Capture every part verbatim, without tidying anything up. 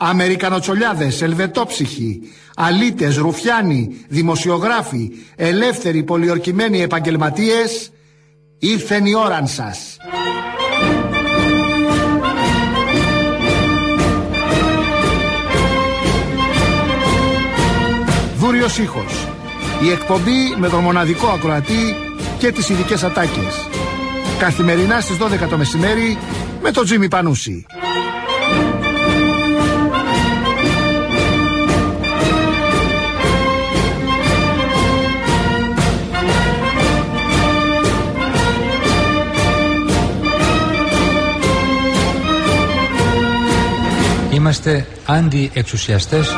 Αμερικανοτσολιάδες, ελβετόψυχοι, αλήτες, ρουφιάνοι, δημοσιογράφοι, ελεύθεροι πολιορκημένοι επαγγελματίες, ήρθεν η ώραν σας. Δούριος ήχος. Η εκπομπή με τον μοναδικό ακροατή και τις ειδικές ατάκες. Καθημερινά στις δώδεκα το μεσημέρι με τον Τζίμι Πανούση. Είμαστε αντιεξουσιαστές.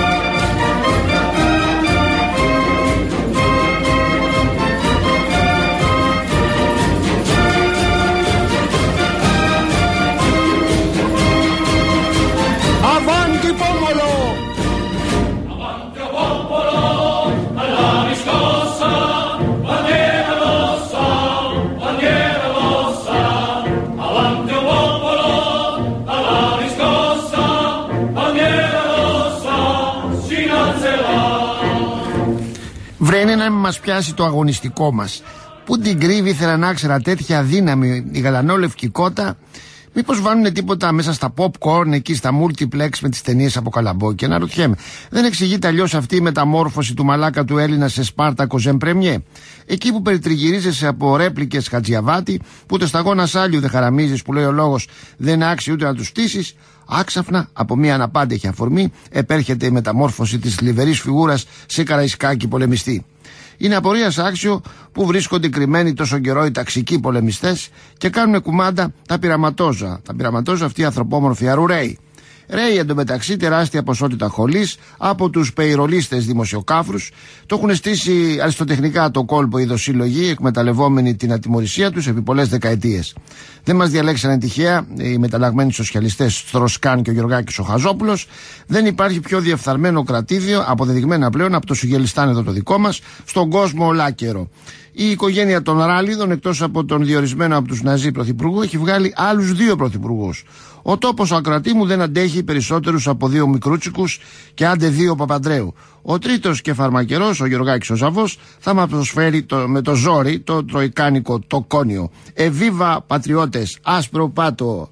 Βρένε να μην μας πιάσει το αγωνιστικό μας. Πού την κρύβει, ήθελα να ξέρα τέτοια δύναμη η γαλανόλευκη κότα. Μήπως βάλουνε τίποτα μέσα στα popcorn εκεί στα multiplex με τις ταινίες από Καλαμπόκι? Να ρωτιέμαι, δεν εξηγείται αλλιώς αυτή η μεταμόρφωση του μαλάκα του Έλληνα σε Σπάρτακο Ζεμπρεμιέ? Εκεί που περιτριγυρίζεσαι από ρέπλικες Χατζιαβάτη, που το σταγόνα σάλιου δεν χαραμίζεις, που λέει ο λόγος δεν είναι άξιο ούτε να του στήσεις. Άξαφνα, από μια αναπάντεχη αφορμή, επέρχεται η μεταμόρφωση της θλιβερής φιγούρας σε Καραϊσκάκη πολεμιστή. Είναι απορίας άξιο που βρίσκονται κρυμμένοι τόσο καιρό οι ταξικοί πολεμιστές και κάνουν κουμάντα τα πειραματόζα. Τα πειραματόζα αυτή η ανθρωπόμορφη αρουραίοι. Ρέει εντωμεταξύ τεράστια ποσότητα χολής από τους πεϊρολίστες δημοσιοκάφρους. Το έχουν στήσει αριστοτεχνικά το κόλπο οι δοσύλλογοι, εκμεταλλευόμενοι την ατιμωρησία τους επί πολλές δεκαετίες. Δεν μας διαλέξανε τυχαία οι μεταλλαγμένοι σοσιαλιστές Στροσκάν και ο Γεωργάκης ο Χαζόπουλος. Δεν υπάρχει πιο διεφθαρμένο κρατήδιο, αποδεδειγμένα πλέον από το Σουγγελιστάν εδώ το δικό μας, στον κόσμο ολάκερο. Η οικογένεια των Ράλιδων, εκτός από τον διορισμένο από τους Ναζί πρωθυπουργού, έχει βγάλει άλλους δύο πρωθυπουργούς. Ο τόπος ο ακροατήμου δεν αντέχει περισσότερους από δύο μικρούτσικους και άντε δύο Παπαντρέου. Ο τρίτος και φαρμακερός, ο Γεωργάκης ο Ζαβός, θα μας προσφέρει το, με το ζόρι το τροϊκάνικο το κόνιο. Εβίβα πατριώτες, άσπρο πάτο.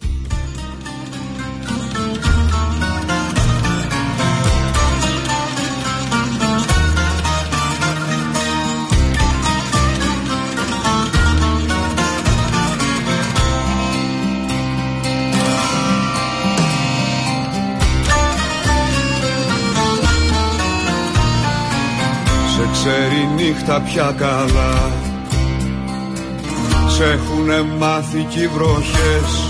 Ξέρει νύχτα πια καλά, σ' έχουνε μάθει κι οι βροχές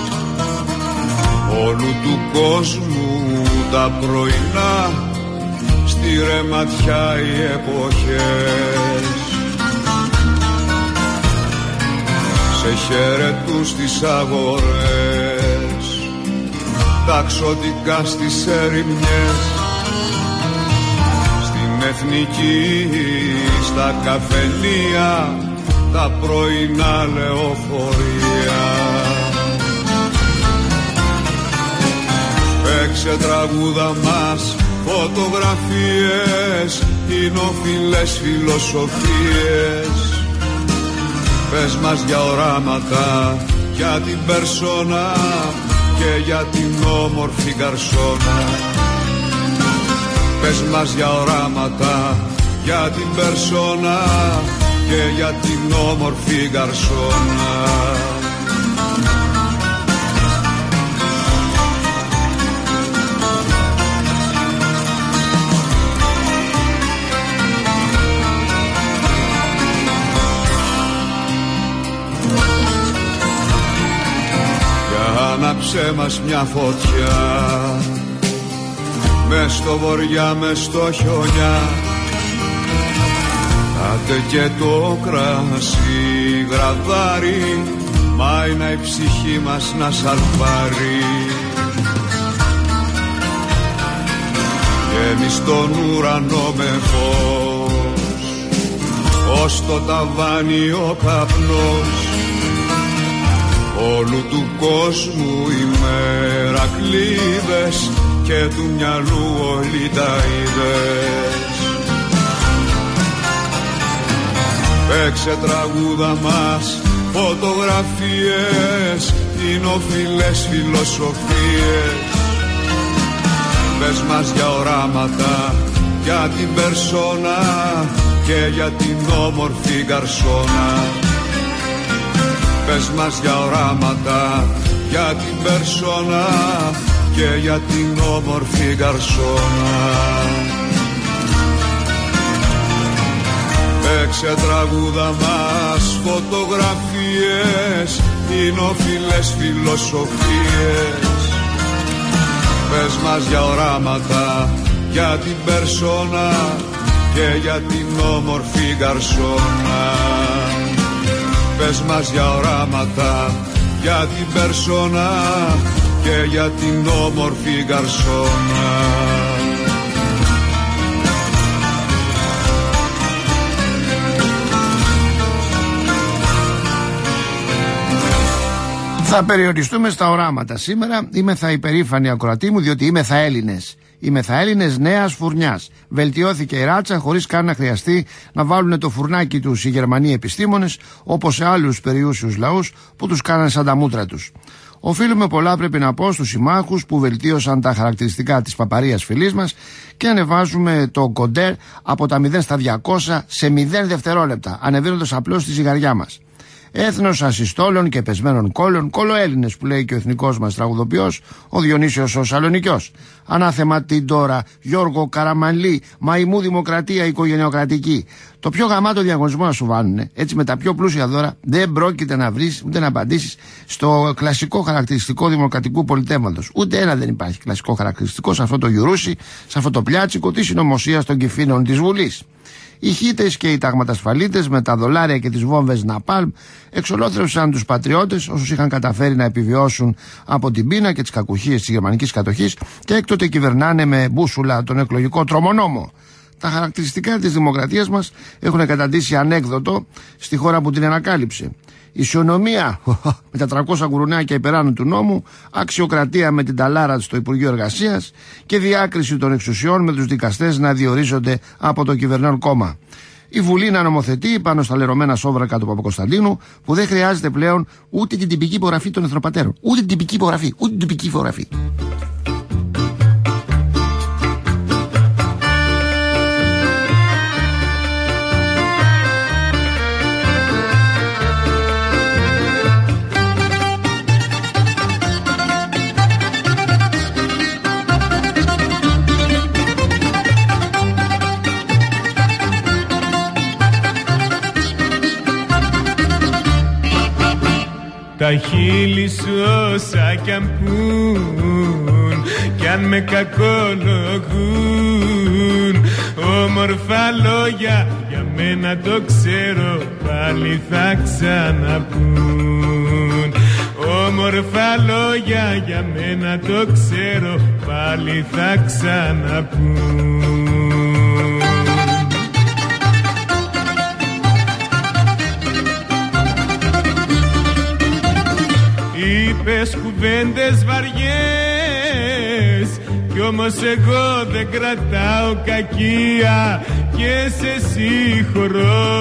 όλου του κόσμου τα πρωινά, στη ρεματιά οι εποχές. Σε χαιρετούν στις αγορές, τα ξωτικά στις ερημιές, εθνική στα καφενεία, τα πρωινά λεωφορεία. Παίξε τραγούδα μας, φωτογραφίες, κοινοφιλές φιλοσοφίες. Πες μας για οράματα, για την περσόνα και για την όμορφη καρσόνα. Πες μας για οράματα, για την περσόνα και για την όμορφη γκαρσόνα. Για άναψε μας μια φωτιά, μες στο βοριά, μες στο χιονιά. Κάτε και το κρασί γραδάρι, μάινα η ψυχή μας να σαλπάρει. Γέμει στον ουρανό με φως, ως το ταβάνι ο καπνός. Όλου του κόσμου οι μερακλείδες και του μυαλού όλοι τα είδες. Παίξε τραγούδα μας, φωτογραφίες, κοινοφιλές φιλοσοφίες. Πες μας για οράματα, για την περσόνα και για την όμορφη γκαρσόνα. Πες μας για οράματα, για την περσόνα και για την όμορφη γκαρσόνα. Παίξε τραγούδα μας, φωτογραφίες, κοινοφιλές φιλοσοφίες. Πες μας για οράματα, για την περσόνα και για την όμορφη γκαρσόνα. Πες μας για οράματα, για την περσόνα και για την όμορφη γκαρσόνα. Θα περιοριστούμε στα οράματα σήμερα. Είμαι θα υπερήφανοι ακροατή μου, διότι είμαι θα Έλληνες. Είμαι θα Έλληνες νέας φουρνιάς. Βελτιώθηκε η ράτσα χωρίς καν να χρειαστεί να βάλουν το φουρνάκι τους οι Γερμανοί επιστήμονες, όπως σε άλλους περιούσιους λαούς που τους κάνανε σαν τα μούτρα τους. Οφείλουμε πολλά, πρέπει να πω, στους συμμάχους που βελτίωσαν τα χαρακτηριστικά της παπαρίας φυλής μας και ανεβάζουμε το κοντέρ από τα μηδέν στα διακόσια σε μηδέν δευτερόλεπτα, ανεβαίνοντας απλώς τη ζυγαριά μας. Έθνος ασυστόλων και πεσμένων κόλλων, κολοέλληνες που λέει και ο εθνικός μας τραγουδοποιός, ο Διονύσιος ο Σαλονικιός. Ανάθεμα την τώρα, Γιώργο Καραμανλή, μαϊμού δημοκρατία οικογενειοκρατική. Το πιο γαμάτο διαγωνισμό να σου βάλουνε, έτσι με τα πιο πλούσια δώρα, δεν πρόκειται να βρεις ούτε να απαντήσεις στο κλασικό χαρακτηριστικό δημοκρατικού πολιτεύματος. Ούτε ένα δεν υπάρχει κλασικό χαρακτηριστικό σε αυτό το γιουρούσι, σε αυτό το πλιάτσικο της συνωμοσίας των κυφήνων της Βουλής. Οι χίτες και οι ταγματασφαλίτες με τα δολάρια και τις βόμβες Ναπάλμ εξολόθρευσαν τους πατριώτες, όσους είχαν καταφέρει να επιβιώσουν από την πείνα και τις κακουχίες της γερμανικής κατοχής και έκτοτε κυβερνάνε με μπούσουλα τον εκλογικό τρομονόμο. Τα χαρακτηριστικά της δημοκρατίας μας έχουν καταντήσει ανέκδοτο στη χώρα που την ανακάλυψε. Ισονομία με τα τριακόσια γουρουνάκια υπεράνω του νόμου, αξιοκρατία με την ταλάρα στο Υπουργείο Εργασίας και διάκριση των εξουσιών με τους δικαστές να διορίζονται από το κυβερνών κόμμα. Η Βουλή να νομοθετεί πάνω στα λερωμένα σόβρακα του Παπακοσταντίνου, που δεν χρειάζεται πλέον ούτε την τυπική υπογραφή των εθνοπατέρων. Ούτε την τυπική υπογραφή, ούτε την τυπική υπογραφή. Τα χείλη σου όσα κι αν πουν, κι αν με κακολογούν, όμορφα λόγια για μένα το ξέρω, πάλι θα ξαναπούν. Όμορφα λόγια για μένα το ξέρω, πάλι θα ξαναπούν. Είπες κουβέντες βαριές κι όμως εγώ δεν κρατάω κακία και σε συγχωρώ.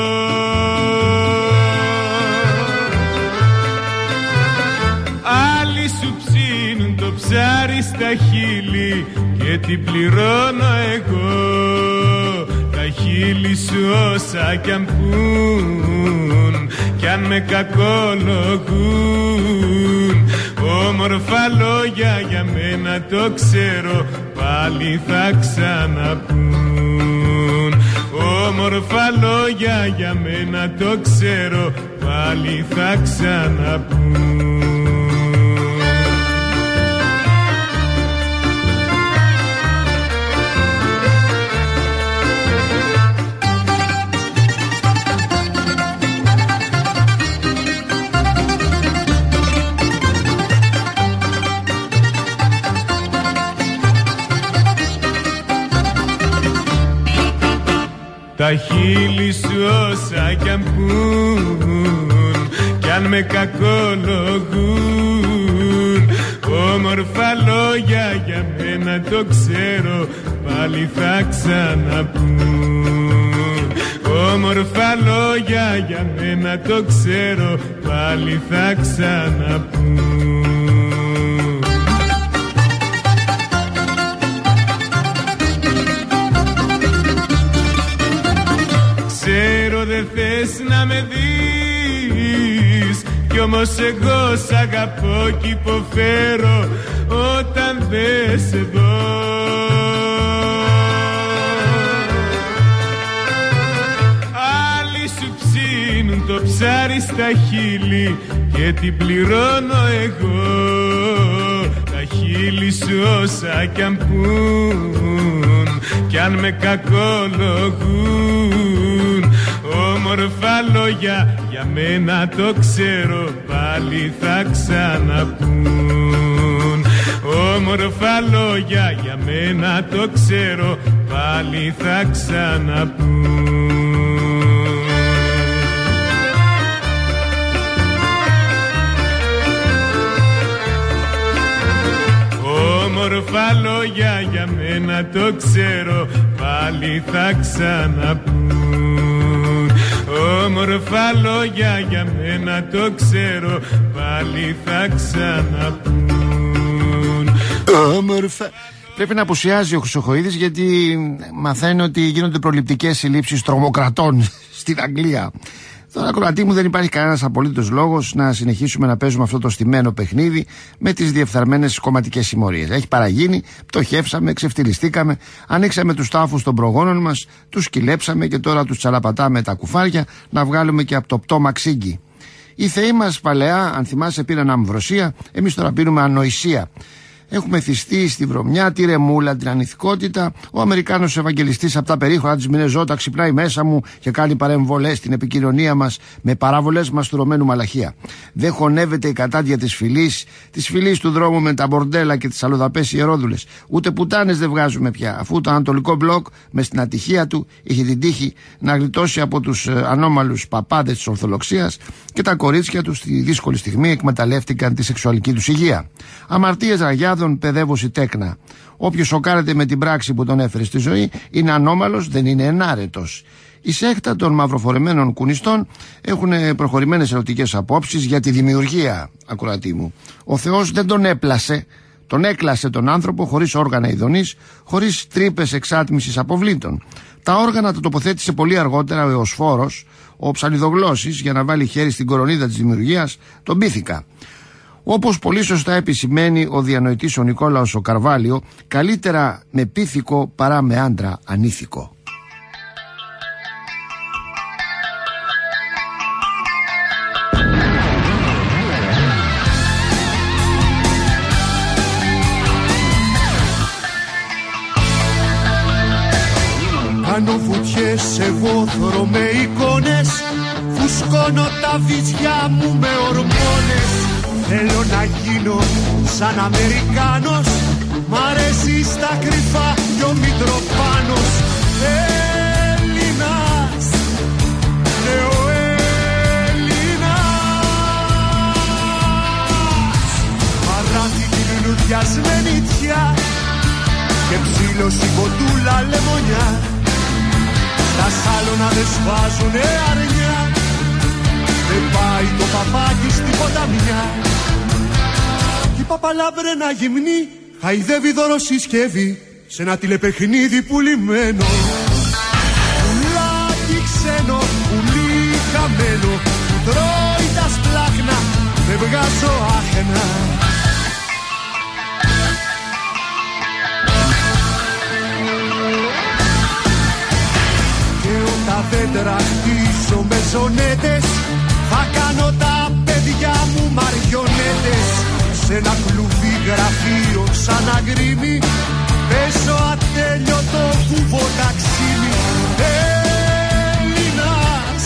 Άλλοι σου ψήνουν το ψάρι στα χείλη και την πληρώνω εγώ. Τα χείλη σου όσα κι αν πουν, κι αν με κακολογούν, όμορφα λόγια για μένα το ξέρω, πάλι θα ξαναπούν. Όμορφα λόγια για μένα το ξέρω, πάλι θα ξαναπούν. Τα χείλη σου όσα κι αν πουν, κι αν με κακολογούν, Όμορφα λόγια για μένα το ξέρω, πάλι θα ξαναπούν. Όμορφα λόγια για μένα το ξέρω, πάλι θα ξαναπούν. Ξέρω δεν θες να με δεις, κι όμως εγώ σ' αγαπώ κι υποφέρω όταν δεν σε δω. Άλλοι σου ψήνουν το ψάρι στα χείλη και την πληρώνω εγώ. Τα χείλη σου όσα κι αν πουν, κι αν με κακολογούν, όμορφα λόγια για μένα το ξέρω, πάλι θα ξαναπούν. Όμορφα λόγια για μένα το ξέρω, πάλι θα ξαναπούν. Όμορφα λόγια για μένα το ξέρω, πάλι θα ξαναπούν. Όμορφα λόγια για μένα το ξέρω, πάλι θα ξαναπούν. Όμορφα. Πρέπει να απουσιάζει ο Χρυσοχοΐδης, γιατί μαθαίνει ότι γίνονται προληπτικές συλλήψεις τρομοκρατών στην Αγγλία. Τώρα, ακροατή μου, δεν υπάρχει κανένας απολύτως λόγος να συνεχίσουμε να παίζουμε αυτό το στημένο παιχνίδι με τις διεφθαρμένες κομματικές συμμορίες. Έχει παραγίνει, πτωχεύσαμε, ξεφτυλιστήκαμε, ανοίξαμε τους τάφους των προγόνων μας, τους σκυλέψαμε και τώρα τους τσαλαπατάμε τα κουφάρια να βγάλουμε και από το πτώμα ξύγκι. Οι θεοί μας παλαιά, αν θυμάσαι, πήραν αμβροσία, εμείς τώρα πίνουμε ανοησία. Έχουμε θυστεί στη βρωμιά, τη ρεμούλα, την ανηθικότητα. Ο Αμερικάνος Ευαγγελιστής από τα περίχωρα της Μινεζότα ξυπνάει μέσα μου και κάνει παρεμβολές στην επικοινωνία μας με παραβολές μαστουρωμένου μαλαχία. Δεν χωνεύεται η κατάδια της φυλής, της φυλής του δρόμου με τα μπορντέλα και τις αλλοδαπές ιερόδουλες. Ούτε πουτάνες δεν βγάζουμε πια, αφού το Ανατολικό Μπλοκ με στην ατυχία του είχε την τύχη να γλιτώσει από τους ανώμαλους παπάδες της Ορθοδοξίας και τα κορίτσια του στη δύσκολη στιγμή εκμεταλλεύτηκαν τη σεξουαλική τους υγεία. Αμαρτίες ραγιάδων, παιδεύωση τέκνα. Όποιος σοκάρεται με την πράξη που τον έφερε στη ζωή είναι ανώμαλος, δεν είναι ενάρετος. Η σέκτα των μαυροφορεμένων κουνιστών έχουν προχωρημένες ερωτικές απόψεις για τη δημιουργία, ακροατή μου. Ο Θεός δεν τον έπλασε, τον έκλασε τον άνθρωπο χωρίς όργανα ειδονής, χωρίς τρύπες εξάτμισης αποβλήτων. Τα όργανα τα τοποθέτησε πολύ αργότερα ο Εωσφόρος, ο Ψαλιδογλώσσης, για να βάλει χέρι στην κορονίδα της δημιουργίας, τον Πίθηκα. Όπως πολύ σωστά επισημαίνει ο διανοητής ο Νικόλαος ο Καρβάλιο, καλύτερα με πίθηκο παρά με άντρα ανήθικο. Κάνω βουτιές σε βόθρο με εικόνες, φουσκώνω τα βυζιά μου με ορμόνες. Θέλω να γίνω σαν Αμερικάνος, μ' αρέσει στα κρυφά κι ο Μητροπάνος. Έλληνας, νεοέλληνας, παράθη την λουδιασμένη τιά και ψήλωση κοντούλα λεμονιά. Τα σάλωνα δεν σβάζουνε αρνιά, δεν πάει το παπάκι στην ποταμιά. Κι η παπαλάμπρενα γυμνή χαϊδεύει δωροσυσκεύη σε ένα τηλεπαιχνίδι πουλημένο. Πουλάκι ξένο, πουλί χαμένο, που τρώει τα σπλάχνα, δεν βγάζω άχνα. Τα δέντρα χτίζω με ζωνέτες, θα κάνω τα παιδιά μου μαριονέτες. Σ' ένα κλουβί γραφείο σαν αγρίμι, παίζω ατέλειωτο κουβό ταξίμι. Έλληνας,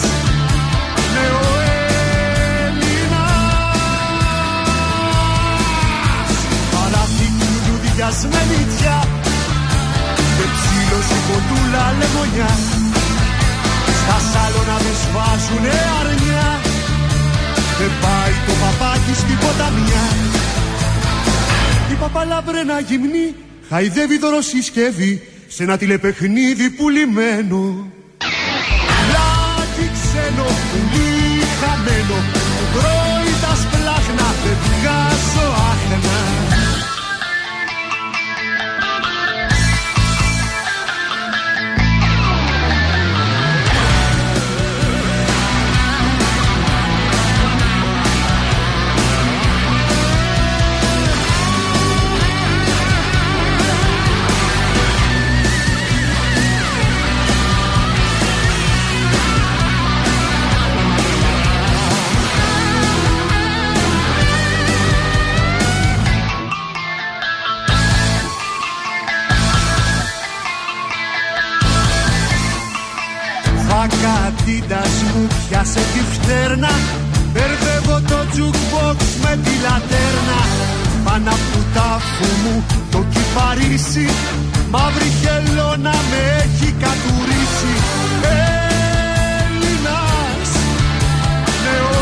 νεοέλληνας, παράθη λουδιασμένη τιά και ψήλωση κοντούλα λεμονιά. Τα σάλωνα δεν σβάζουνε αρνιά, δεν πάει το παπάκι στην ποταμιά. Παπαλαμπρένα γυμνή χαϊδεύει δωροσυσκεύη σε ένα τηλεπαιχνίδι πουλημένο. Λάκι ξένο, πουλί χαμένο, που τρώει τα σπλάχνα, δεν βγάζω άχνα. Κατήτας μου πιάσε τη φτέρνα, μπερδεύω το jukebox με τη λατέρνα. Πάνω από του τάφου μου το κυπαρίσι, μαύρη χελώνα με έχει κατουρίσει. Έλληνας, ναι ο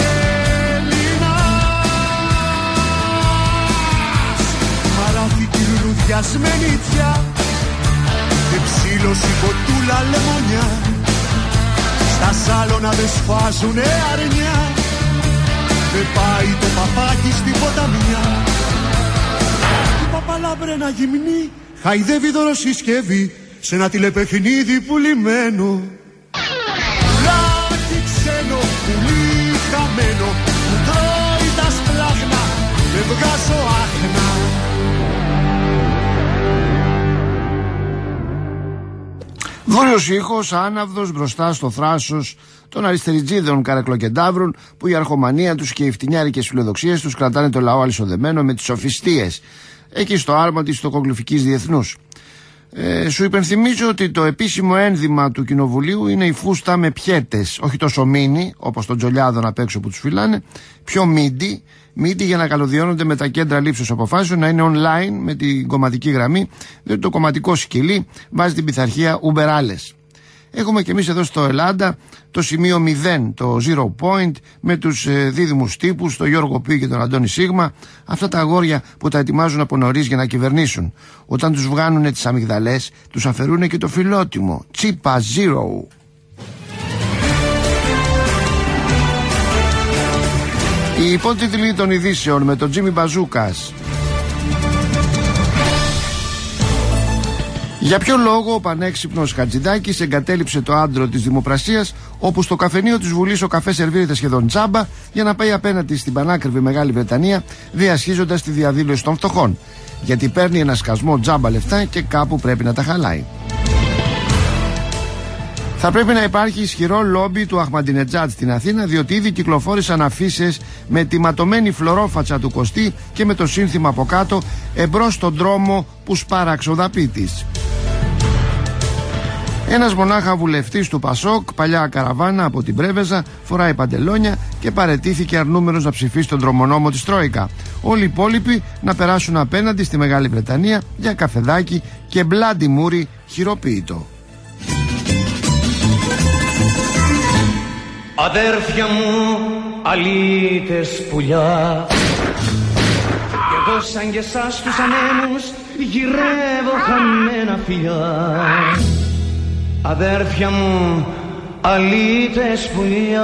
Έλληνας, μαράθηκη λουλουδιασμένη τιά και ψήλωση κοτούλα λεμονιά. Τα σάλωνα δε σφάζουνε αρνιά, δεν πάει το παπάκι στην ποταμιά. Η παπαλαμπρένα γυμνή χαϊδεύει δωροσυσκεύη σε ένα τηλεπαιχνίδι πουλημένο. Λάκι ξένο, πουλί χαμένο, που τρώει τα σπλάχνα, δεν βγάζω άχνα. Βόρειος ήχος, άναυδος μπροστά στο θράσος των αριστεριτζίδων καρακλοκεντάβρων που η αρχομανία τους και οι φτηνιάρικες φιλοδοξίες τους κρατάνε το λαό αλυσοδεμένο με τις σοφιστίες εκεί στο άρμα της τοκογλυφικής διεθνούς. Ε, σου υπενθυμίζω ότι το επίσημο ένδυμα του κοινοβουλίου είναι η φούστα με πιέτες, όχι τόσο μίνι όπως των τζολιάδων απ' έξω που τους φυλάνε, πιο μίντι, μίντι για να καλωδιώνονται με τα κέντρα λήψεως αποφάσεων, να είναι online με την κομματική γραμμή, διότι το κομματικό σκυλί βάζει την πειθαρχία ουμπεράλες. Έχουμε και εμείς εδώ στο Ελλάδα το σημείο μηδέν, το zero point, με τους ε, δίδυμους τύπους, τον Γιώργο Πι και τον Αντώνη Σίγμα, αυτά τα αγόρια που τα ετοιμάζουν από νωρίς για να κυβερνήσουν. Όταν τους βγάνουνε τις αμυγδαλές, τους αφαιρούνε και το φιλότιμο τσίπα zero. Οι υπότιτλοι των ειδήσεων με τον Τζίμι Μπαζούκας. Για ποιο λόγο ο πανέξυπνος Χατζηδάκης εγκατέλειψε το άντρο της Δημοπρασίας, όπου στο καφενείο της Βουλής ο καφέ σερβίρεται σχεδόν τζάμπα, για να πάει απέναντι στην πανάκριβη Μεγάλη Βρετανία, διασχίζοντας τη διαδήλωση των φτωχών. Γιατί παίρνει ένα σκασμό τζάμπα λεφτά και κάπου πρέπει να τα χαλάει. Θα πρέπει να υπάρχει ισχυρό λόμπι του Αχμαντινετζάτ στην Αθήνα, διότι ήδη κυκλοφόρησαν αφίσες με τη ματωμένη φλωρόφατσα του Κωστή και με το σύνθημα από κάτω «Εμπρός στον δρόμο που σπάραξε ο δαπίτης». Ένας μονάχα βουλευτής του Πασόκ, παλιά καραβάνα από την Πρέβεζα, φοράει παντελόνια και παραιτήθηκε αρνούμενος να ψηφίσει τον δρομονόμο της Τρόικα. Όλοι οι υπόλοιποι να περάσουν απέναντι στη Μεγάλη Βρετανία για καφεδάκι και μπλάντι μούρι χειροποίητο. Αδέρφια μου, αλήτες πουλιά, κι εγώ σαν και εσάς τους ανέμους γυρεύω χαμένα φιλιά. Αδέρφια μου, αλήτες πουλιά.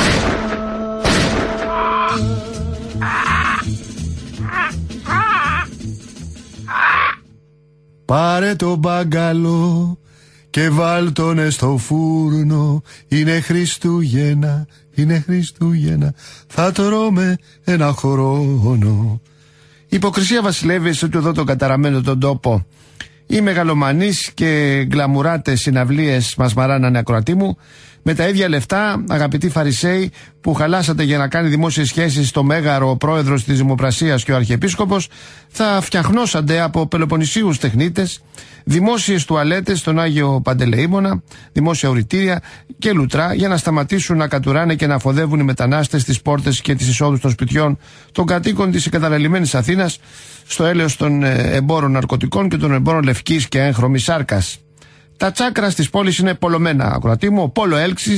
Πάρε το μπαγκαλό και βάλ τον στο φούρνο. Είναι Χριστούγεννα, είναι Χριστούγεννα, θα τρώμε ένα χρόνο. Η υποκρισία βασιλεύει σε εδώ τον καταραμένο τον τόπο. Οι μεγαλομανείς και γκλαμουράτες συναυλίες μας μαράνανε, ακροατή μου. Με τα ίδια λεφτά, αγαπητοί Φαρισαίοι, που χαλάσατε για να κάνει δημόσιες σχέσεις στο μέγαρο ο πρόεδρος της Δημοπρασίας και ο Αρχιεπίσκοπος, θα φτιαχνώσανται από Πελοποννησίους τεχνίτες δημόσιες τουαλέτες στον Άγιο Παντελεήμονα, δημόσια ουρητήρια και λουτρά, για να σταματήσουν να κατουράνε και να αφοδεύουν οι μετανάστες στις πόρτες και τις εισόδους των σπιτιών των κατοίκων της εγκαταλελειμμένης Αθήνας, στο έλεος των εμπόρων ναρκωτικών και των εμπόρων λευκής και έγχρωμης σάρκας. Τα τσάκρα στις πόλεις είναι πολλωμένα, ακροατή μου. Ο Πόλο Έλξης,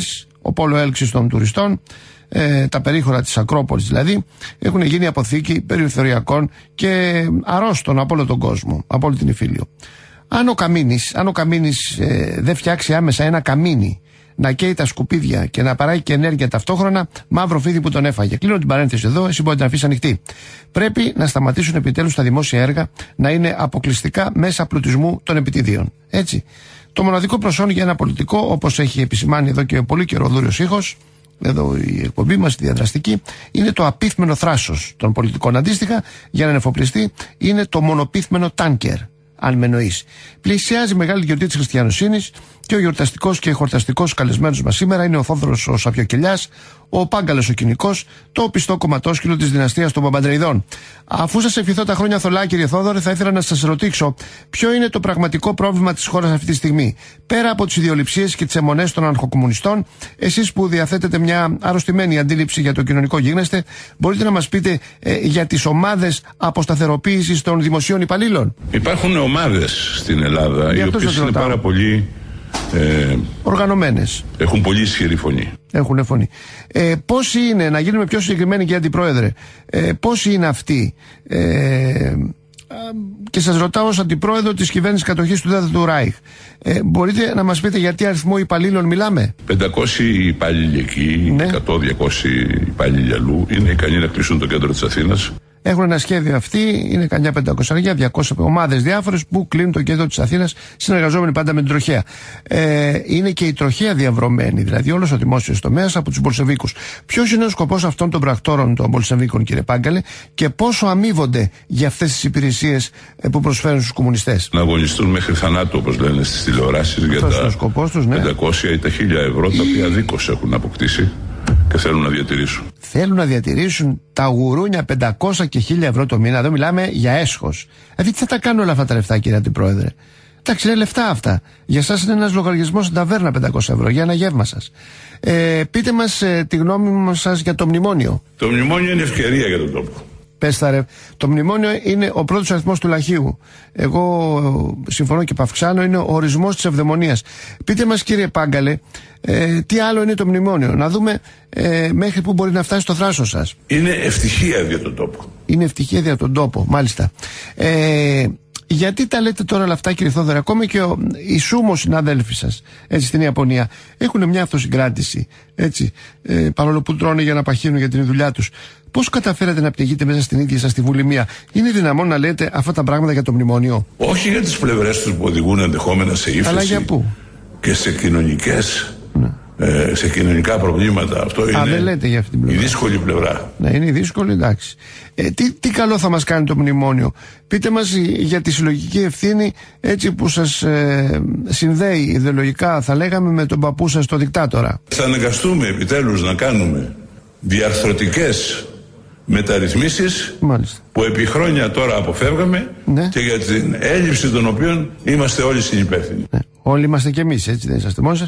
ο πόλο έλξης των τουριστών, ε, τα περίχωρα της Ακρόπολης δηλαδή, έχουν γίνει αποθήκη περιθωριακών και αρρώστων από όλο τον κόσμο, από όλη την Ιφίλιο. Αν ο Καμίνης, αν ο Καμίνης ε, δεν φτιάξει άμεσα ένα καμίνι να καίει τα σκουπίδια και να παράγει και ενέργεια ταυτόχρονα, μαύρο φίδι που τον έφαγε. Κλείνω την παρένθεση εδώ, εσύ μπορείτε να αφήσει ανοιχτή. Πρέπει να σταματήσουν επιτέλους τα δημόσια έργα να είναι αποκλειστικά μέσα πλουτισμού των επιτιδίων. Έτσι. Το μοναδικό προσόν για ένα πολιτικό, όπως έχει επισημάνει εδώ και πολύ καιρό ο Δούριος Ήχος, εδώ η εκπομπή μας, η διαδραστική, είναι το απίθμενο θράσος των πολιτικών. Αντίστοιχα, για να εφοπλιστεί, είναι το μονοπίθμενο τάνκερ. Αν με εννοείς. Πλησιάζει μεγάλη γιορτή της χριστιανοσύνης και ο γιορταστικός και χορταστικός καλεσμένος μας σήμερα είναι ο Θόδωρος ο Σαπιοκελιάς, ο Πάγκαλος ο Κοινικός, το πιστό κομματόσκυλο της δυναστείας των Παπαντρεϊδών. Αφού σας ευχηθώ τα χρόνια θολά, κύριε Θόδωρε, θα ήθελα να σας ρωτήσω ποιο είναι το πραγματικό πρόβλημα της χώρας αυτή τη στιγμή. Πέρα από τις ιδεολειψίες και τις αιμονές των αρχοκομμουνιστών, εσείς που διαθέτετε μια αρρωστημένη αντίληψη για το κοινωνικό γίγνεσθε, μπορείτε να μας πείτε ε, για τις ομάδες αποσταθεροποίησης των δημοσίων υπαλλήλων? Υπάρχουν ομάδες στην Ελλάδα, οι οποίες είναι πάρα πολύ Ε, οργανωμένες. Έχουν πολύ ισχυρή φωνή. Έχουν φωνή. Ε, πόσοι είναι, να γίνουμε πιο συγκεκριμένοι κύριε Αντιπρόεδρε, ε, πόσοι είναι αυτοί? Ε, και σας ρωτάω ως Αντιπρόεδρο της κυβέρνησης κατοχής του Τέταρτου Ράιχ. Ε, μπορείτε να μας πείτε για τι αριθμό υπαλλήλων μιλάμε? πεντακόσιοι υπάλληλοι εκεί, ναι. εκατό με διακόσιοι υπάλληλοι αλλού, είναι ικανοί να κλείσουν το κέντρο της Αθήνας. Έχουν ένα σχέδιο αυτοί, είναι κανιά πεντακόσια, διακόσιες ομάδες διάφορες που κλείνουν το κέντρο της Αθήνας, συνεργαζόμενοι πάντα με την τροχέα. Ε, είναι και η τροχέα διαβρωμένη, δηλαδή όλος ο δημόσιος τομέας από τους Μπολσεβίκους. Ποιος είναι ο σκοπός αυτών των πρακτόρων των Μπολσεβίκων, κύριε Πάγκαλε, και πόσο αμείβονται για αυτές τις υπηρεσίες που προσφέρουν στους κομμουνιστές? Να αγωνιστούν μέχρι θανάτου, όπως λένε στις τηλεοράσεις, για τα τους, ναι. πεντακόσια ή τα χίλια ευρώ, τα οποία δίκως έχουν αποκτήσει και θέλουν να διατηρήσουν. Θέλουν να διατηρήσουν τα γουρούνια πεντακόσια και χίλια ευρώ το μήνα. Εδώ μιλάμε για έσχος. Δηλαδή, τι θα τα κάνουν όλα αυτά τα λεφτά, κύριε Αντιπρόεδρε? Εντάξει, είναι λεφτά αυτά. Για εσάς είναι ένας λογαριασμός στην ταβέρνα πεντακόσια ευρώ για ένα γεύμα σας. Ε, πείτε μας ε, τη γνώμη σας για το μνημόνιο. Το μνημόνιο είναι ευκαιρία για τον τόπο. Πες τα ρε. Το μνημόνιο είναι ο πρώτος αριθμός του λαχείου. Εγώ συμφωνώ και παυξάνω, είναι ο ορισμός της ευδαιμονίας. Πείτε μας, κύριε Πάγκαλε, ε, τι άλλο είναι το μνημόνιο? Να δούμε ε, μέχρι που μπορεί να φτάσει το θράσος σας. Είναι ευτυχία για τον τόπο. Είναι ευτυχία για τον τόπο, μάλιστα. Ε, γιατί τα λέτε τώρα όλα αυτά, κύριε Θόδωρε? Ακόμη και ο, οι σούμο συναδέλφοι σας, έτσι, στην Ιαπωνία, έχουν μια αυτοσυγκράτηση, έτσι, ε, παρόλο που τρώνε για να παχύνουν για την δουλειά τους. Πώς καταφέρατε να πνιγείτε μέσα στην ίδια σας τη βουλημία? Είναι δυναμόν να λέτε αυτά τα πράγματα για το μνημόνιο? Όχι για τις πλευρές τους που οδηγούν ενδεχόμενα σε ύφεση. Αλλά για πού? Και σε κοινωνικές, ναι. ε, σε κοινωνικά προβλήματα. Αυτό είναι. Α, δεν λέτε για αυτή την πλευρά. Η δύσκολη πλευρά. Ναι, είναι η δύσκολη, εντάξει. Ε, τι, τι καλό θα μας κάνει το μνημόνιο? Πείτε μας για τη συλλογική ευθύνη, έτσι, που σας ε, συνδέει ιδεολογικά, θα λέγαμε, με τον παππού σας το δικτάτορα. Θα αναγκαστούμε επιτέλους να κάνουμε διαρθρωτικές μεταρρυθμίσεις, μάλιστα, που επί χρόνια τώρα αποφεύγαμε, ναι, και για την έλλειψη των οποίων είμαστε όλοι συνυπεύθυνοι. Ναι, όλοι είμαστε κι εμείς, έτσι, δεν είσαστε μόνοι σας.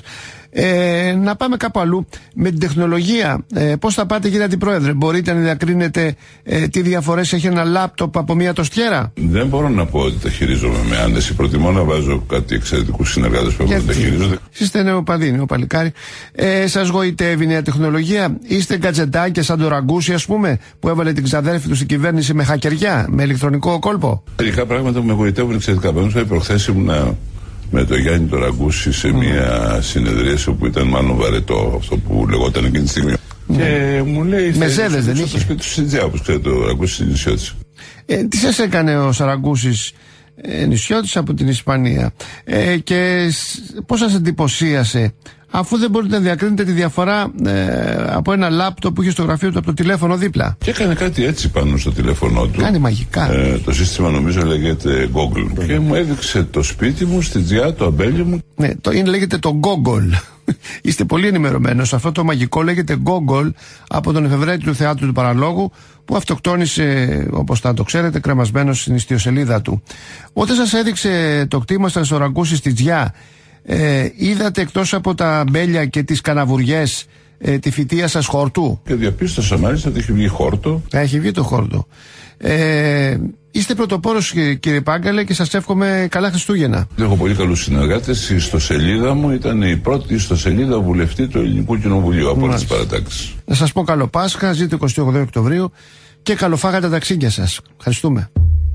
Ε, να πάμε κάπου αλλού. Με την τεχνολογία, ε, πώς θα πάτε, κύριε Αντιπρόεδρε? Μπορείτε να διακρίνετε ε, τι διαφορές έχει ένα λάπτοπ από μια τοστιέρα? Δεν μπορώ να πω ότι τα χειρίζομαι με άνεση. Προτιμώ να βάζω κάτι εξαιρετικούς συνεργάτες που έχουν να τα χειρίζονται. Είστε νεοπαδί, νεοπαλικάρι. Ε, σας γοητεύει η νέα τεχνολογία? Είστε γκατζετάκια σαν το Ραγκούσι, ας πούμε, που έβαλε την ξαδέρφη του στην κυβέρνηση με χακεριά, με ηλεκτρονικό κόλπο? Μερικά πράγματα που με γοητεύουν εξαιρετικά. Παραδείγματος, προχθές ήμουνα με τον Γιάννη τον Ραγκούση σε mm. μια συνεδρίαση όπου ήταν μάλλον βαρετό αυτό που λεγόταν εκείνη τη στιγμή. Mm. Και μου λέει: Μεζέδες δεν είχε? Στο σπίτι του Σιτζιά, όπως ξέρετε, ο Ραγκούσης είναι νησιώτης. Ε, τι σας έκανε ο Σαραγκούσης, ε, νησιώτης από την Ισπανία, ε, και πώς σας εντυπωσίασε, αφού δεν μπορείτε να διακρίνετε τη διαφορά ε, από ένα λάπτοπ που είχε στο γραφείο του από το τηλέφωνο δίπλα? Και έκανε κάτι έτσι πάνω στο τηλέφωνο του. Κάνει μαγικά. Ε, το σύστημα νομίζω λέγεται Google. Mm. Και μου έδειξε το σπίτι μου, στη Τζιά, το αμπέλι μου. Ναι, το είναι, λέγεται το Google. Είστε πολύ ενημερωμένος. Αυτό το μαγικό λέγεται Google, από τον εφευρέτη του Θεάτρου του Παραλόγου, που αυτοκτόνησε, όπως θα το ξέρετε, κρεμασμένος στην ιστιοσελίδα του. Όταν σας έδειξε το κτήμα σας ο Ραγκούσης στη Τζιά, Ε, είδατε εκτός από τα μπέλια και τις καναβουριές ε, τη φυτεία σας χόρτου? Και διαπίστωσα μάλιστα ότι έχει βγει χόρτο. Έχει βγει το χόρτο. Ε, Είστε πρωτοπόρος, κύριε Πάγκαλε, και σας εύχομαι καλά Χριστούγεννα. Έχω πολύ καλούς συνεργάτες. Η ιστοσελίδα μου ήταν η πρώτη ιστοσελίδα βουλευτή του Ελληνικού Κοινοβουλίου από όλες τις παρατάξεις. Να σας πω καλό Πάσχα, ζείτε εικοστή όγδοη Οκτωβρίου και καλοφάγα τα ταξίδια σας. Ευχαριστούμε.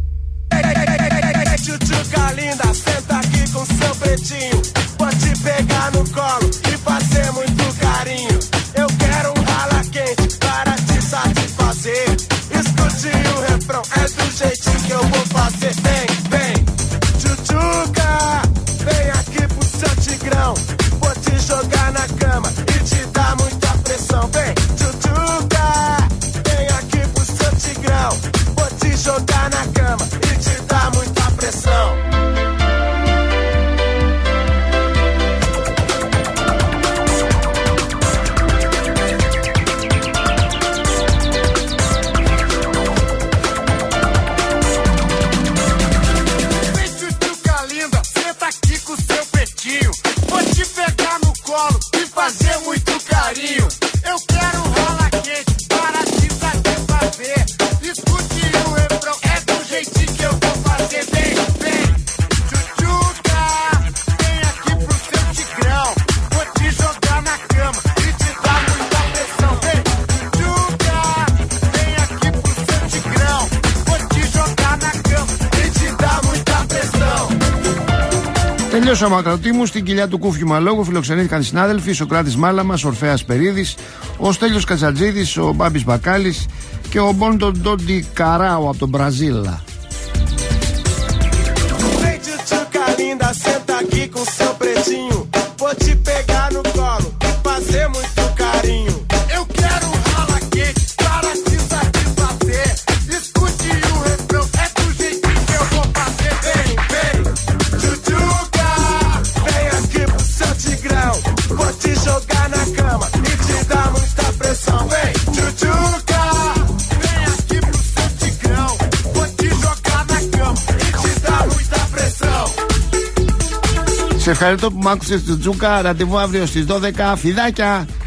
Τελειώσαμε ακρατή μου στην κοιλιά του Κούφιου Μαλόγου. Φιλοξενήθηκαν οι συνάδελφοι Σοκράτης Μάλαμας, Ορφέας Περίδης, ο Στέλιος Κατζατζίδης, ο Μπάμπης Μπακάλης και ο Μπόντο Ντόντι Καράου από τον Μπραζίλα. Σε ευχαριστώ που μ' άκουσες, Τζούκα. Ραντεβού αύριο στις δώδεκα. Φιδάκια.